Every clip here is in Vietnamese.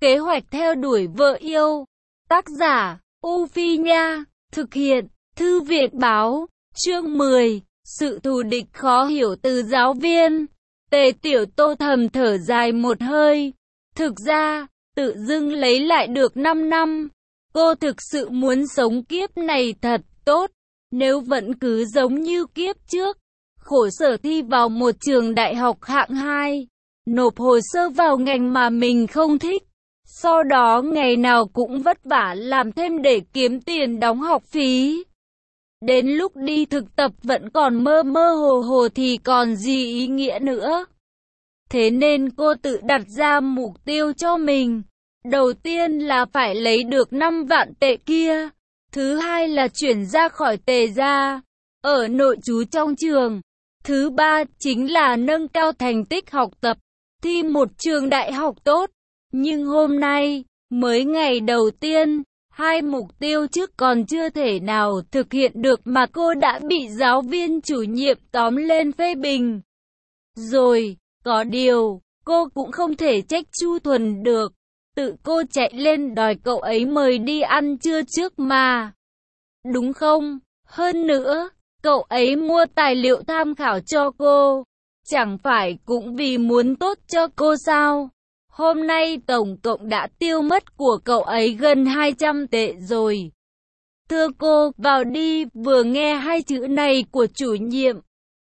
Kế hoạch theo đuổi vợ yêu. Tác giả, U Phi Nha. Thực hiện, Thư viện Báo. Chương 10. Sự thù địch khó hiểu từ giáo viên. Tề Tiểu Tô thầm thở dài một hơi. Thực ra, tự dưng lấy lại được 5 năm. Cô thực sự muốn sống kiếp này thật tốt. Nếu vẫn cứ giống như kiếp trước, khổ sở thi vào một trường đại học hạng 2, nộp hồ sơ vào ngành mà mình không thích, sau đó ngày nào cũng vất vả làm thêm để kiếm tiền đóng học phí. Đến lúc đi thực tập vẫn còn mơ mơ hồ hồ thì còn gì ý nghĩa nữa. Thế nên cô tự đặt ra mục tiêu cho mình. Đầu tiên là phải lấy được 5 vạn tệ kia. Thứ hai là chuyển ra khỏi Tề gia, ở nội trú trong trường. Thứ ba chính là nâng cao thành tích học tập, thi một trường đại học tốt. Nhưng hôm nay, mới ngày đầu tiên, hai mục tiêu trước còn chưa thể nào thực hiện được mà cô đã bị giáo viên chủ nhiệm tóm lên phê bình. Rồi, có điều, cô cũng không thể trách Chu Thuần được. Tự cô chạy lên đòi cậu ấy mời đi ăn trưa trước mà. Đúng không? Hơn nữa, cậu ấy mua tài liệu tham khảo cho cô. Chẳng phải cũng vì muốn tốt cho cô sao? Hôm nay tổng cộng đã tiêu mất của cậu ấy gần 200 tệ rồi. Thưa cô, vào đi. Vừa nghe hai chữ này của chủ nhiệm,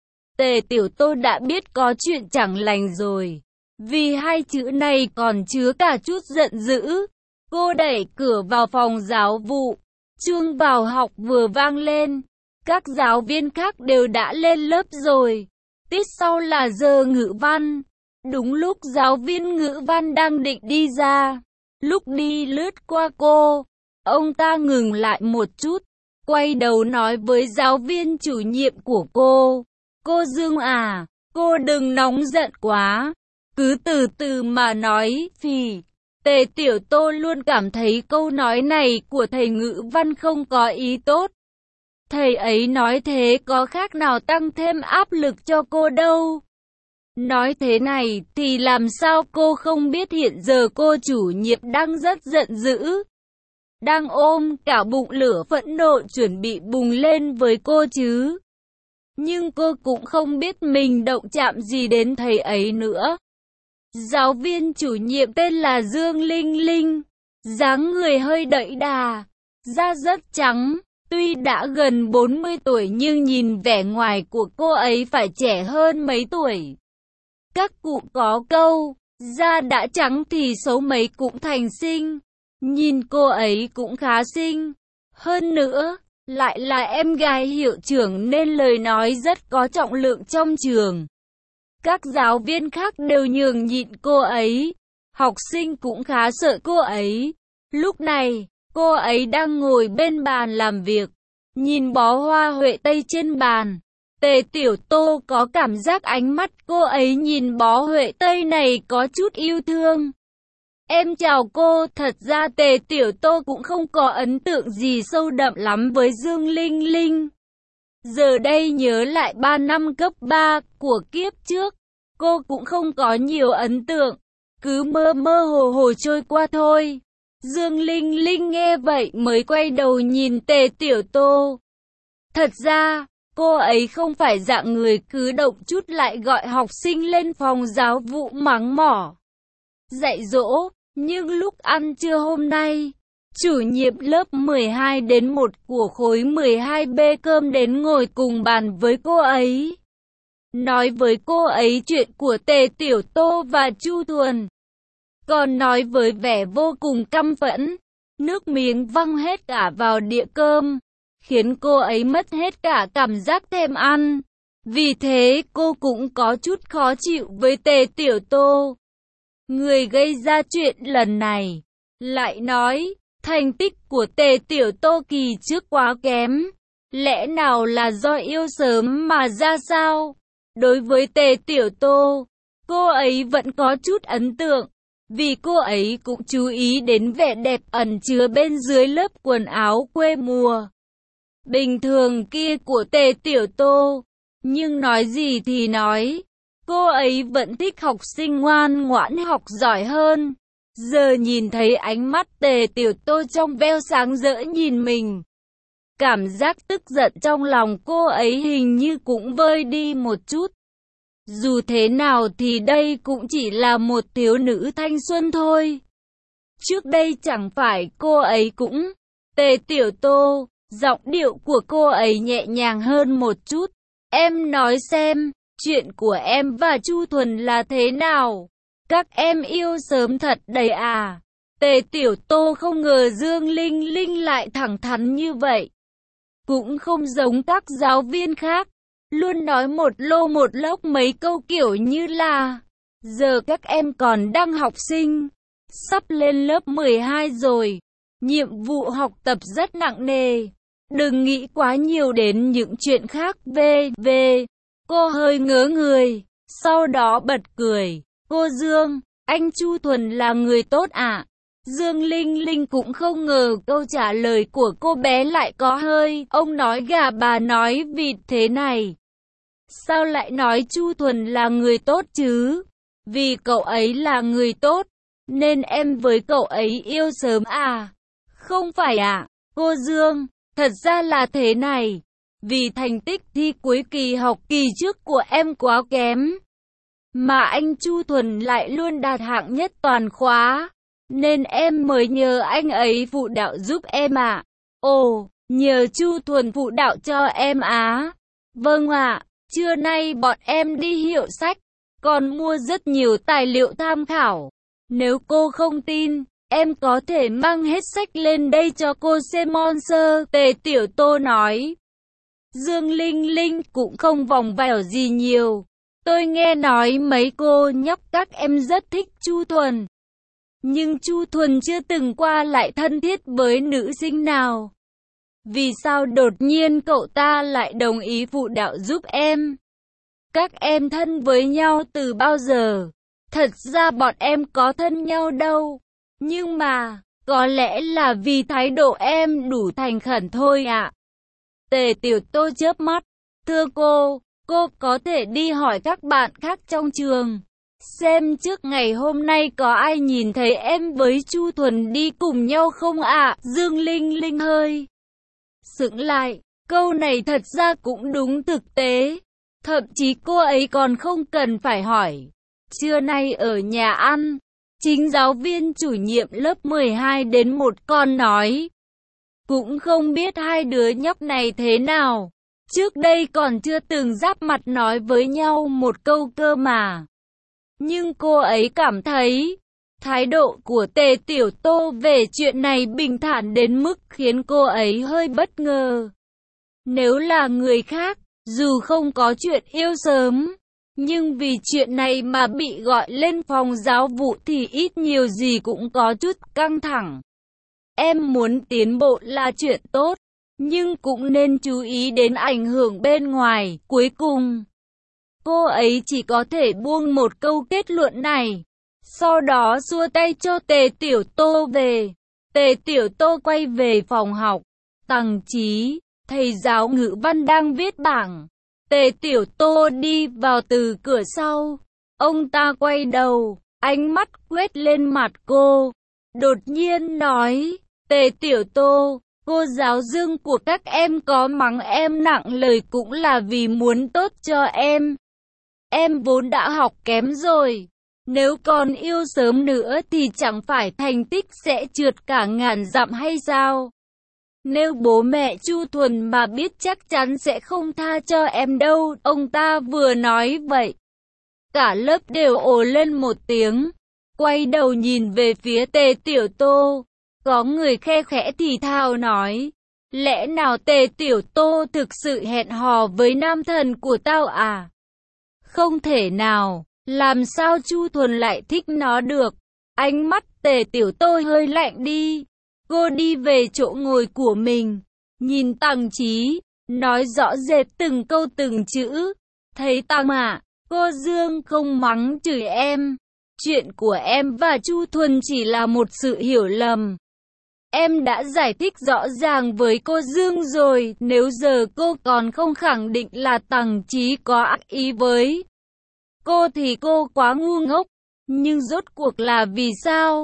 Tề Tiểu Tô đã biết có chuyện chẳng lành rồi. Vì hai chữ này còn chứa cả chút giận dữ. Cô đẩy cửa vào phòng giáo vụ. Chuông vào học vừa vang lên. Các giáo viên khác đều đã lên lớp rồi. Tiết sau là giờ ngữ văn. Đúng lúc giáo viên ngữ văn đang định đi ra, lúc đi lướt qua cô, ông ta ngừng lại một chút, quay đầu nói với giáo viên chủ nhiệm của cô. Cô Dương à, cô đừng nóng giận quá, cứ từ từ mà nói. Phì. Tề Tiểu Tô luôn cảm thấy câu nói này của thầy ngữ văn không có ý tốt. Thầy ấy nói thế có khác nào tăng thêm áp lực cho cô đâu. Nói thế này thì làm sao cô không biết hiện giờ cô chủ nhiệm đang rất giận dữ, đang ôm cả bụng lửa phẫn nộ chuẩn bị bùng lên với cô chứ. Nhưng cô cũng không biết mình động chạm gì đến thầy ấy nữa. Giáo viên chủ nhiệm tên là Dương Linh Linh, dáng người hơi đẫy đà, da rất trắng. Tuy đã gần 40 tuổi nhưng nhìn vẻ ngoài của cô ấy phải trẻ hơn mấy tuổi. Các cụ có câu, da đã trắng thì xấu mấy cũng thành xinh. Nhìn cô ấy cũng khá xinh. Hơn nữa, lại là em gái hiệu trưởng nên lời nói rất có trọng lượng trong trường. Các giáo viên khác đều nhường nhịn cô ấy. Học sinh cũng khá sợ cô ấy. Lúc này, cô ấy đang ngồi bên bàn làm việc, nhìn bó hoa huệ tây trên bàn. Tề Tiểu Tô có cảm giác ánh mắt cô ấy nhìn bó huệ tây này có chút yêu thương. Em chào cô, thật ra Tề Tiểu Tô cũng không có ấn tượng gì sâu đậm lắm với Dương Linh Linh. Giờ đây nhớ lại 3 năm cấp 3 của kiếp trước, cô cũng không có nhiều ấn tượng, cứ mơ mơ hồ hồ trôi qua thôi. Dương Linh Linh nghe vậy mới quay đầu nhìn Tề Tiểu Tô. Thật ra, cô ấy không phải dạng người cứ động chút lại gọi học sinh lên phòng giáo vụ mắng mỏ, dạy dỗ. Nhưng lúc ăn trưa hôm nay, chủ nhiệm lớp 12 đến 1 của khối 12B cơm đến ngồi cùng bàn với cô ấy. Nói với cô ấy chuyện của Tề Tiểu Tô và Chu Thuần. Còn nói với vẻ vô cùng căm phẫn, nước miếng văng hết cả vào đĩa cơm, khiến cô ấy mất hết cả cảm giác thèm ăn. Vì thế cô cũng có chút khó chịu với Tề Tiểu Tô. Người gây ra chuyện lần này lại nói thành tích của Tề Tiểu Tô kỳ trước quá kém. Lẽ nào là do yêu sớm mà ra sao? Đối với Tề Tiểu Tô, cô ấy vẫn có chút ấn tượng, vì cô ấy cũng chú ý đến vẻ đẹp ẩn chứa bên dưới lớp quần áo quê mùa bình thường kia của Tề Tiểu Tô. Nhưng nói gì thì nói, cô ấy vẫn thích học sinh ngoan ngoãn học giỏi hơn. Giờ nhìn thấy ánh mắt Tề Tiểu Tô trong veo sáng rỡ nhìn mình. Cảm giác tức giận trong lòng cô ấy hình như cũng vơi đi một chút. Dù thế nào thì đây cũng chỉ là một thiếu nữ thanh xuân thôi. Trước đây chẳng phải cô ấy cũng... Tề Tiểu Tô, giọng điệu của cô ấy nhẹ nhàng hơn một chút. Em nói xem, chuyện của em và Chu Thuần là thế nào? Các em yêu sớm thật đấy à? Tề Tiểu Tô không ngờ Dương Linh Linh lại thẳng thắn như vậy. Cũng không giống các giáo viên khác, luôn nói một lô một lốc mấy câu kiểu như là giờ các em còn đang học sinh, sắp lên lớp 12 rồi, nhiệm vụ học tập rất nặng nề. Đừng nghĩ quá nhiều đến những chuyện khác. Cô hơi ngớ người, sau đó bật cười. Cô Dương, anh Chu Thuần là người tốt à? Dương Linh Linh cũng không ngờ câu trả lời của cô bé lại có hơi ông nói gà bà nói vịt thế này. Sao lại nói Chu Thuần là người tốt chứ? Vì cậu ấy là người tốt, nên em với cậu ấy yêu sớm à? Không phải à? Cô Dương, thật ra là thế này. Vì thành tích thi cuối kỳ học kỳ trước của em quá kém, mà anh Chu Thuần lại luôn đạt hạng nhất toàn khóa, nên em mới nhờ anh ấy phụ đạo giúp em ạ. Ồ, nhờ Chu Thuần phụ đạo cho em á? Vâng ạ, trưa nay bọn em đi hiệu sách, còn mua rất nhiều tài liệu tham khảo. Nếu cô không tin, em có thể mang hết sách lên đây cho cô xem. Monster, Tề Tiểu Tô nói. Dương Linh Linh cũng không vòng vèo gì nhiều. Tôi nghe nói mấy cô nhóc các em rất thích Chu Thuần. Nhưng Chu Thuần chưa từng qua lại thân thiết với nữ sinh nào. Vì sao đột nhiên cậu ta lại đồng ý phụ đạo giúp em? Các em thân với nhau từ bao giờ? Thật ra bọn em có thân nhau đâu. Nhưng mà, có lẽ là vì thái độ em đủ thành khẩn thôi ạ. Tề Tiểu Tô chớp mắt. Thưa cô có thể đi hỏi các bạn khác trong trường, xem trước ngày hôm nay có ai nhìn thấy em với Chu Thuần đi cùng nhau không ạ? Dương Linh Linh hơi sững lại, câu này thật ra cũng đúng thực tế. Thậm chí cô ấy còn không cần phải hỏi. Trưa nay ở nhà ăn, chính giáo viên chủ nhiệm lớp 12 đến một con nói. Cũng không biết hai đứa nhóc này thế nào. Trước đây còn chưa từng giáp mặt nói với nhau một câu cơ mà. Nhưng cô ấy cảm thấy, thái độ của Tề Tiểu Tô về chuyện này bình thản đến mức khiến cô ấy hơi bất ngờ. Nếu là người khác, dù không có chuyện yêu sớm, nhưng vì chuyện này mà bị gọi lên phòng giáo vụ thì ít nhiều gì cũng có chút căng thẳng. Em muốn tiến bộ là chuyện tốt, nhưng cũng nên chú ý đến ảnh hưởng bên ngoài. Cuối cùng, cô ấy chỉ có thể buông một câu kết luận này, sau đó xua tay cho Tề Tiểu Tô về. Tề Tiểu Tô quay về phòng học. Tằng Chí, thầy giáo ngữ văn đang viết bảng. Tề Tiểu Tô đi vào từ cửa sau. Ông ta quay đầu, ánh mắt quét lên mặt cô. Đột nhiên nói, Tề Tiểu Tô, cô giáo Dương của các em có mắng em nặng lời cũng là vì muốn tốt cho em. Em vốn đã học kém rồi. Nếu còn yêu sớm nữa thì chẳng phải thành tích sẽ trượt cả ngàn dặm hay sao? Nếu bố mẹ Chu Thuần mà biết chắc chắn sẽ không tha cho em đâu. Ông ta vừa nói vậy, cả lớp đều ồ lên một tiếng. Quay đầu nhìn về phía Tề Tiểu Tô. Có người khe khẽ thì thào nói, lẽ nào Tề Tiểu Tô thực sự hẹn hò với nam thần của tao à? Không thể nào, làm sao Chu Thuần lại thích nó được? Ánh mắt Tề Tiểu Tô hơi lạnh đi. Cô đi về chỗ ngồi của mình, nhìn Tằng Chí, nói rõ rệt từng câu từng chữ. Thấy Tằng ạ, cô Dương không mắng chửi em. Chuyện của em và Chu Thuần chỉ là một sự hiểu lầm. Em đã giải thích rõ ràng với cô Dương rồi, nếu giờ cô còn không khẳng định là Tằng Chí có ác ý với cô thì cô quá ngu ngốc. Nhưng rốt cuộc là vì sao?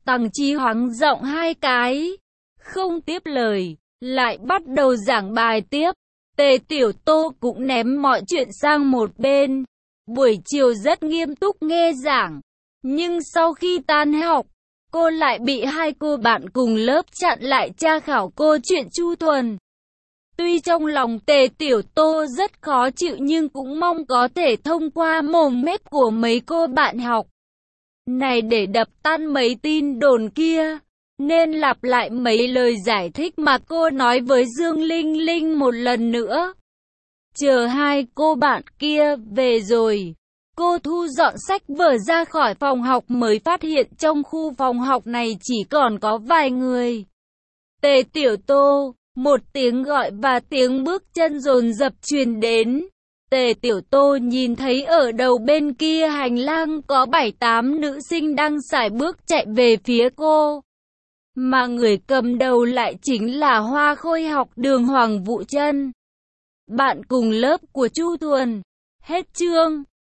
Tăng Chi hoáng giọng hai cái, không tiếp lời, lại bắt đầu giảng bài tiếp. Tề Tiểu Tô cũng ném mọi chuyện sang một bên. Buổi chiều rất nghiêm túc nghe giảng, nhưng sau khi tan học, cô lại bị hai cô bạn cùng lớp chặn lại tra khảo cô chuyện Chu Thuần. Tuy trong lòng Tề Tiểu Tô rất khó chịu nhưng cũng mong có thể thông qua mồm mép của mấy cô bạn học này để đập tan mấy tin đồn kia, nên lặp lại mấy lời giải thích mà cô nói với Dương Linh Linh một lần nữa. Chờ hai cô bạn kia về rồi, cô thu dọn sách vở ra khỏi phòng học mới phát hiện trong khu phòng học này chỉ còn có vài người. Tề Tiểu Tô, một tiếng gọi và tiếng bước chân dồn dập truyền đến. Tề Tiểu Tô nhìn thấy ở đầu bên kia hành lang có 7-8 nữ sinh đang sải bước chạy về phía cô. Mà người cầm đầu lại chính là Hoa Khôi học đường Hoàng Vũ Trân, bạn cùng lớp của Chu Thuần. Hết chương.